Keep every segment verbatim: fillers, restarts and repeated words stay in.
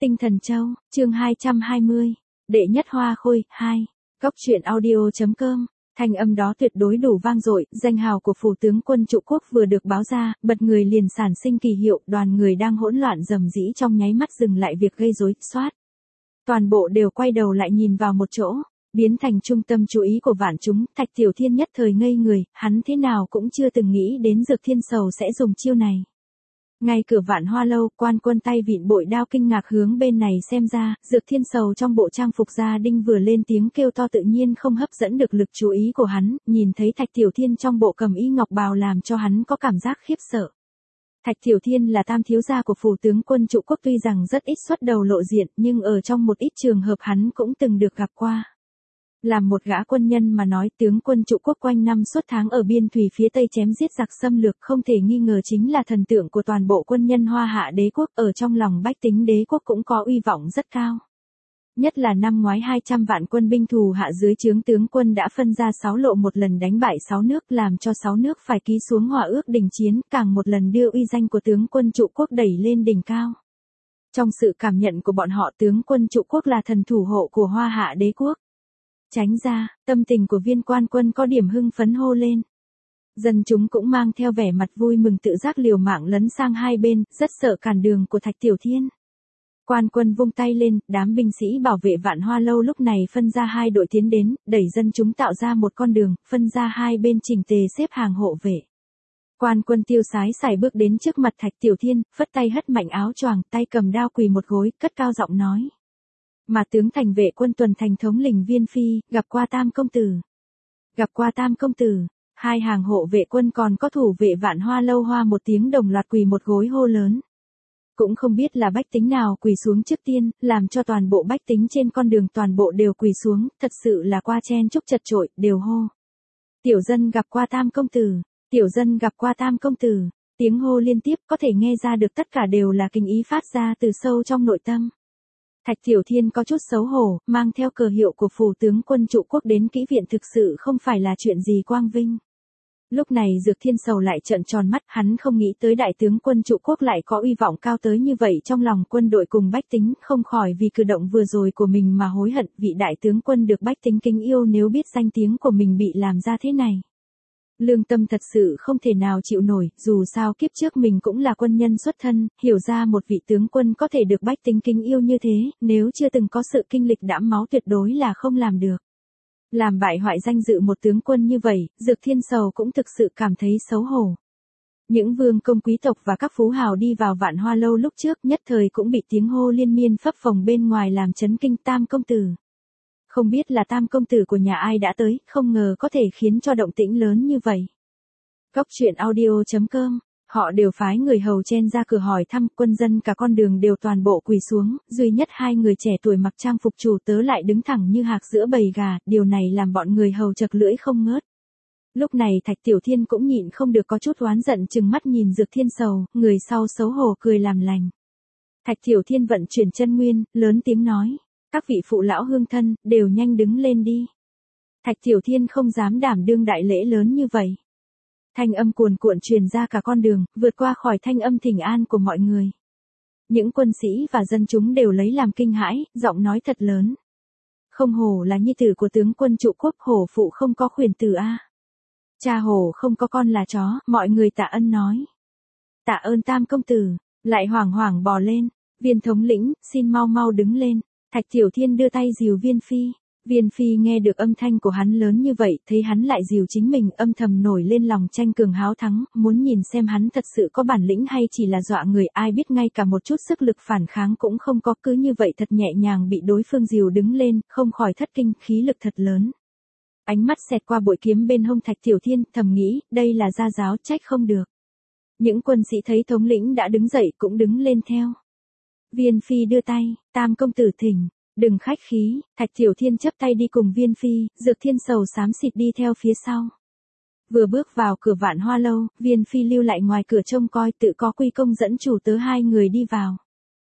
Tinh Thần Châu, chương hai trăm hai mươi, Đệ nhất Hoa Khôi, hai, Góc truyện audio.com, thanh âm đó tuyệt đối đủ vang dội, danh hào của phủ tướng quân trụ quốc vừa được báo ra, bật người liền sản sinh kỳ hiệu, đoàn người đang hỗn loạn rầm rĩ trong nháy mắt dừng lại việc gây rối, xoát. Toàn bộ đều quay đầu lại nhìn vào một chỗ, biến thành trung tâm chú ý của vạn chúng, Thạch Tiểu Thiên nhất thời ngây người, hắn thế nào cũng chưa từng nghĩ đến Dược Thiên Sầu sẽ dùng chiêu này. Ngay cửa Vạn Hoa lâu, Quan Quân tay vịn bội đao kinh ngạc hướng bên này xem ra, Dược Thiên Sầu trong bộ trang phục gia đinh vừa lên tiếng kêu to tự nhiên không hấp dẫn được lực chú ý của hắn, nhìn thấy Thạch Tiểu Thiên trong bộ cầm y ngọc bào làm cho hắn có cảm giác khiếp sợ. Thạch Tiểu Thiên là tam thiếu gia của phủ tướng quân trụ quốc, tuy rằng rất ít xuất đầu lộ diện, nhưng ở trong một ít trường hợp hắn cũng từng được gặp qua. Làm một gã quân nhân mà nói, tướng quân trụ quốc quanh năm suốt tháng ở biên thủy phía tây chém giết giặc xâm lược, không thể nghi ngờ chính là thần tượng của toàn bộ quân nhân Hoa Hạ đế quốc, ở trong lòng bách tính đế quốc cũng có uy vọng rất cao. Nhất là năm ngoái hai trăm vạn quân binh thù hạ dưới trướng tướng quân đã phân ra sáu lộ một lần đánh bại sáu nước, làm cho sáu nước phải ký xuống hòa ước đình chiến, càng một lần đưa uy danh của tướng quân trụ quốc đẩy lên đỉnh cao. Trong sự cảm nhận của bọn họ, tướng quân trụ quốc là thần thủ hộ của Hoa Hạ đế quốc. Tránh ra, tâm tình của Viên Quan Quân có điểm hưng phấn hô lên. Dân chúng cũng mang theo vẻ mặt vui mừng tự giác liều mạng lấn sang hai bên, rất sợ cản đường của Thạch Tiểu Thiên. Quan Quân vung tay lên, đám binh sĩ bảo vệ Vạn Hoa lâu lúc này phân ra hai đội tiến đến, đẩy dân chúng tạo ra một con đường, phân ra hai bên chỉnh tề xếp hàng hộ vệ. Quan Quân tiêu sái sải bước đến trước mặt Thạch Tiểu Thiên, phất tay hất mạnh áo choàng, tay cầm đao quỳ một gối, cất cao giọng nói. Mà tướng thành vệ quân tuần thành thống lĩnh Viên Phi, gặp qua Tam công tử. Gặp qua Tam công tử, hai hàng hộ vệ quân còn có thủ vệ Vạn Hoa lâu hoa một tiếng đồng loạt quỳ một gối hô lớn. Cũng không biết là bách tính nào quỳ xuống trước tiên, làm cho toàn bộ bách tính trên con đường toàn bộ đều quỳ xuống, thật sự là qua chen chúc chật chội, đều hô. Tiểu dân gặp qua Tam công tử, tiểu dân gặp qua Tam công tử, tiếng hô liên tiếp có thể nghe ra được tất cả đều là kinh ý phát ra từ sâu trong nội tâm. Thạch Tiểu Thiên có chút xấu hổ, mang theo cờ hiệu của phủ tướng quân trụ quốc đến kỹ viện thực sự không phải là chuyện gì quang vinh. Lúc này Dược Thiên Sầu lại trợn tròn mắt, hắn không nghĩ tới đại tướng quân trụ quốc lại có uy vọng cao tới như vậy trong lòng quân đội cùng bách tính, không khỏi vì cử động vừa rồi của mình mà hối hận, vị đại tướng quân được bách tính kính yêu nếu biết danh tiếng của mình bị làm ra thế này. Lương tâm thật sự không thể nào chịu nổi, dù sao kiếp trước mình cũng là quân nhân xuất thân, hiểu ra một vị tướng quân có thể được bách tính kính yêu như thế, nếu chưa từng có sự kinh lịch đẫm máu tuyệt đối là không làm được. Làm bại hoại danh dự một tướng quân như vậy, Dược Thiên Sầu cũng thực sự cảm thấy xấu hổ. Những vương công quý tộc và các phú hào đi vào Vạn Hoa lâu lúc trước nhất thời cũng bị tiếng hô liên miên phấp phồng bên ngoài làm chấn kinh. Tam công tử. Không biết là Tam công tử của nhà ai đã tới, không ngờ có thể khiến cho động tĩnh lớn như vậy. Góc truyện audio.com, họ đều phái người hầu chen ra cửa hỏi thăm, quân dân cả con đường đều toàn bộ quỳ xuống, duy nhất hai người trẻ tuổi mặc trang phục chủ tớ lại đứng thẳng như hạc giữa bầy gà, điều này làm bọn người hầu chật lưỡi không ngớt. Lúc này Thạch Tiểu Thiên cũng nhịn không được có chút oán giận chừng mắt nhìn Dược Thiên Sầu, người sau xấu hổ cười làm lành. Thạch Tiểu Thiên vận chuyển chân nguyên, lớn tiếng nói. Các vị phụ lão hương thân, đều nhanh đứng lên đi. Thạch Tiểu Thiên không dám đảm đương đại lễ lớn như vậy. Thanh âm cuồn cuộn truyền ra cả con đường, vượt qua khỏi thanh âm thỉnh an của mọi người. Những quân sĩ và dân chúng đều lấy làm kinh hãi, giọng nói thật lớn. Không hổ là nhi tử của tướng quân trụ quốc, hổ phụ không có khuyển tử a. Cha hổ không có con là chó, mọi người tạ ân nói. Tạ ơn Tam công tử, lại hoảng hoảng bò lên, Viên thống lĩnh, xin mau mau đứng lên. Thạch Tiểu Thiên đưa tay dìu Viên Phi. Viên Phi nghe được âm thanh của hắn lớn như vậy, thấy hắn lại dìu chính mình, âm thầm nổi lên lòng tranh cường háo thắng, muốn nhìn xem hắn thật sự có bản lĩnh hay chỉ là dọa người, ai biết ngay cả một chút sức lực phản kháng cũng không có, cứ như vậy thật nhẹ nhàng bị đối phương dìu đứng lên, không khỏi thất kinh, khí lực thật lớn. Ánh mắt xẹt qua bội kiếm bên hông Thạch Tiểu Thiên, thầm nghĩ, đây là gia giáo, trách không được. Những quân sĩ thấy thống lĩnh đã đứng dậy cũng đứng lên theo. Viên Phi đưa tay, Tam công tử thỉnh, đừng khách khí, Thạch Tiểu Thiên chấp tay đi cùng Viên Phi, Dược Thiên Sầu xám xịt đi theo phía sau. Vừa bước vào cửa Vạn Hoa lâu, Viên Phi lưu lại ngoài cửa trông coi, tự có quy công dẫn chủ tớ hai người đi vào.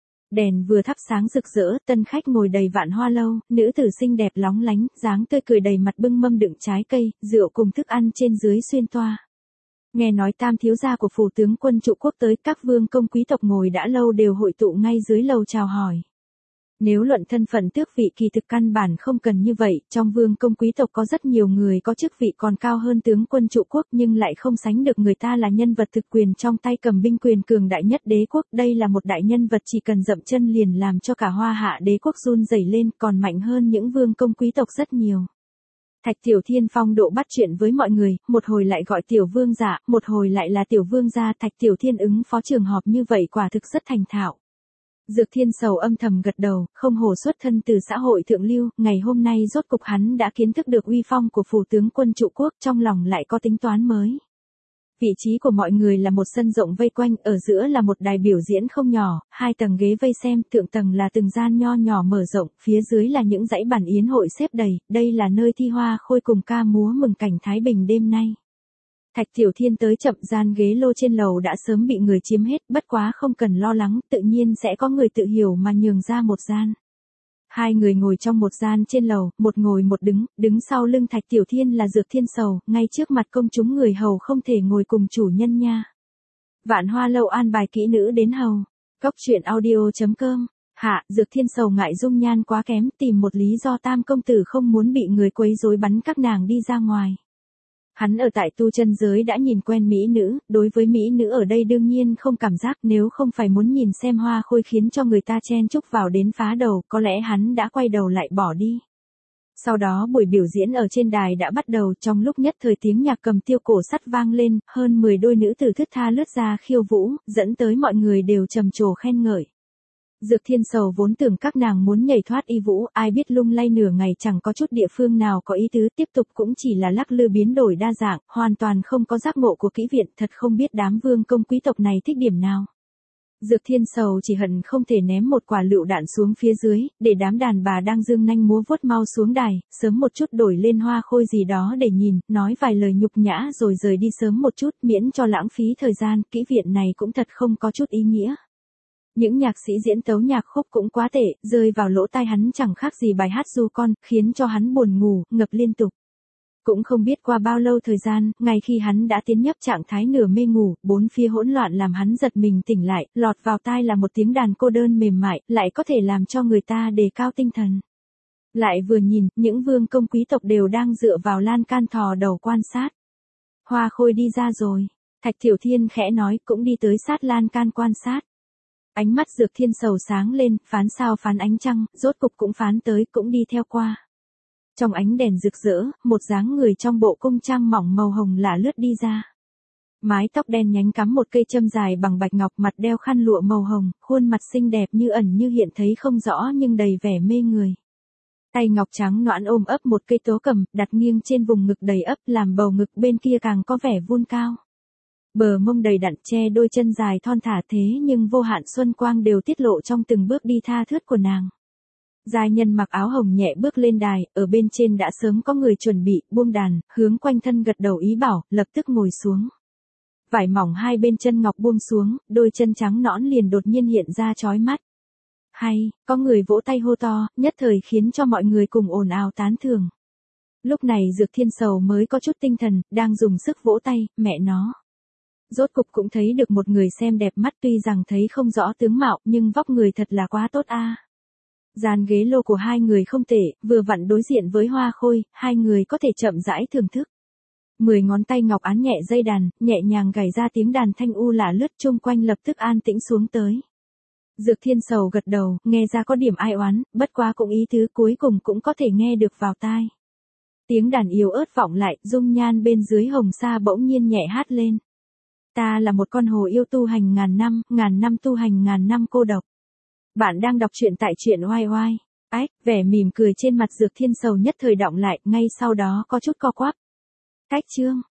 Đèn vừa thắp sáng rực rỡ, tân khách ngồi đầy Vạn Hoa lâu, nữ tử xinh đẹp lóng lánh, dáng tươi cười đầy mặt bưng mâm đựng trái cây, rượu cùng thức ăn trên dưới xuyên toa. Nghe nói tam thiếu gia của phủ tướng quân trụ quốc tới, các vương công quý tộc ngồi đã lâu đều hội tụ ngay dưới lầu chào hỏi. Nếu luận thân phận tước vị kỳ thực căn bản không cần như vậy, trong vương công quý tộc có rất nhiều người có chức vị còn cao hơn tướng quân trụ quốc nhưng lại không sánh được người ta là nhân vật thực quyền trong tay cầm binh quyền cường đại nhất đế quốc. Đây là một đại nhân vật chỉ cần dậm chân liền làm cho cả Hoa Hạ đế quốc run rẩy lên, còn mạnh hơn những vương công quý tộc rất nhiều. Thạch Tiểu Thiên phong độ bắt chuyện với mọi người, một hồi lại gọi tiểu vương giả, một hồi lại là tiểu vương gia. Thạch Tiểu Thiên ứng phó trường họp như vậy quả thực rất thành thạo. Dược Thiên Sầu âm thầm gật đầu, không hổ xuất thân từ xã hội thượng lưu, ngày hôm nay rốt cục hắn đã kiến thức được uy phong của phủ tướng quân trụ quốc, trong lòng lại có tính toán mới. Vị trí của mọi người là một sân rộng vây quanh, ở giữa là một đài biểu diễn không nhỏ, hai tầng ghế vây xem, thượng tầng là từng gian nho nhỏ mở rộng, phía dưới là những dãy bàn yến hội xếp đầy, đây là nơi thi hoa khôi cùng ca múa mừng cảnh Thái Bình đêm nay. Thạch Tiểu Thiên tới chậm, gian ghế lô trên lầu đã sớm bị người chiếm hết, bất quá không cần lo lắng, tự nhiên sẽ có người tự hiểu mà nhường ra một gian. Hai người ngồi trong một gian trên lầu, một ngồi một đứng, đứng sau lưng Thạch Tiểu Thiên là Dược Thiên Sầu, ngay trước mặt công chúng người hầu không thể ngồi cùng chủ nhân nha. Vạn Hoa lâu an bài kỹ nữ đến hầu. Cốc truyện audio chấm com. Hạ, Dược Thiên Sầu ngại dung nhan quá kém, tìm một lý do tam công tử không muốn bị người quấy rối bắn các nàng đi ra ngoài. Hắn ở tại tu chân giới đã nhìn quen mỹ nữ, đối với mỹ nữ ở đây đương nhiên không cảm giác, nếu không phải muốn nhìn xem hoa khôi khiến cho người ta chen chúc vào đến phá đầu, có lẽ hắn đã quay đầu lại bỏ đi. Sau đó buổi biểu diễn ở trên đài đã bắt đầu, trong lúc nhất thời tiếng nhạc cầm tiêu cổ sắt vang lên, hơn mười đôi nữ tử thướt tha lướt ra khiêu vũ, dẫn tới mọi người đều trầm trồ khen ngợi. Dược Thiên Sầu vốn tưởng các nàng muốn nhảy thoát y vũ, ai biết lung lay nửa ngày chẳng có chút địa phương nào có ý tứ, tiếp tục cũng chỉ là lắc lư biến đổi đa dạng, hoàn toàn không có giác ngộ của kỹ viện, thật không biết đám vương công quý tộc này thích điểm nào. Dược Thiên Sầu chỉ hận không thể ném một quả lựu đạn xuống phía dưới, để đám đàn bà đang dương nanh múa vuốt mau xuống đài, sớm một chút đổi lên hoa khôi gì đó để nhìn, nói vài lời nhục nhã rồi rời đi sớm một chút, miễn cho lãng phí thời gian, kỹ viện này cũng thật không có chút ý nghĩa. Những nhạc sĩ diễn tấu nhạc khúc cũng quá tệ, rơi vào lỗ tai hắn chẳng khác gì bài hát ru con, khiến cho hắn buồn ngủ, ngập liên tục. Cũng không biết qua bao lâu thời gian, ngay khi hắn đã tiến nhập trạng thái nửa mê ngủ, bốn phía hỗn loạn làm hắn giật mình tỉnh lại, lọt vào tai là một tiếng đàn cô đơn mềm mại, lại có thể làm cho người ta đề cao tinh thần. Lại vừa nhìn, những vương công quý tộc đều đang dựa vào lan can thò đầu quan sát. Hoa khôi đi ra rồi. Thạch Tiểu Thiên khẽ nói, cũng đi tới sát lan can quan sát. Ánh mắt Dược Thiên Sầu sáng lên, phán sao phán ánh trăng, rốt cục cũng phán tới, cũng đi theo qua. Trong ánh đèn rực rỡ, một dáng người trong bộ cung trang mỏng màu hồng lả lướt đi ra. Mái tóc đen nhánh cắm một cây châm dài bằng bạch ngọc, mặt đeo khăn lụa màu hồng, khuôn mặt xinh đẹp như ẩn như hiện thấy không rõ nhưng đầy vẻ mê người. Tay ngọc trắng nõn ôm ấp một cây tố cầm, đặt nghiêng trên vùng ngực đầy ấp, làm bầu ngực bên kia càng có vẻ vun cao. Bờ mông đầy đặn che đôi chân dài thon thả thế nhưng vô hạn xuân quang đều tiết lộ trong từng bước đi tha thướt của nàng. Giai nhân mặc áo hồng nhẹ bước lên đài, ở bên trên đã sớm có người chuẩn bị, buông đàn, hướng quanh thân gật đầu ý bảo, lập tức ngồi xuống. Vải mỏng hai bên chân ngọc buông xuống, đôi chân trắng nõn liền đột nhiên hiện ra chói mắt. Hay, có người vỗ tay hô to, nhất thời khiến cho mọi người cùng ồn ào tán thưởng. Lúc này Dược Thiên Sầu mới có chút tinh thần, đang dùng sức vỗ tay, mẹ nó. Rốt cục cũng thấy được một người xem đẹp mắt, tuy rằng thấy không rõ tướng mạo nhưng vóc người thật là quá tốt a. À. Dàn ghế lô của hai người không tệ, vừa vặn đối diện với hoa khôi, hai người có thể chậm rãi thưởng thức. Mười ngón tay ngọc án nhẹ dây đàn, nhẹ nhàng gảy ra tiếng đàn thanh u lả lướt chung quanh lập tức an tĩnh xuống tới. Dược Thiên Sầu gật đầu, nghe ra có điểm ai oán, bất quá cũng ý tứ cuối cùng cũng có thể nghe được vào tai. Tiếng đàn yếu ớt vọng lại, dung nhan bên dưới hồng sa bỗng nhiên nhẹ hát lên. Ta là một con hồ yêu tu hành ngàn năm, ngàn năm tu hành ngàn năm cô độc. Bạn đang đọc truyện tại truyện oai oai. Ách, vẻ mỉm cười trên mặt Dược Thiên Sầu nhất thời đọng lại, ngay sau đó có chút co quắp. Cách chương.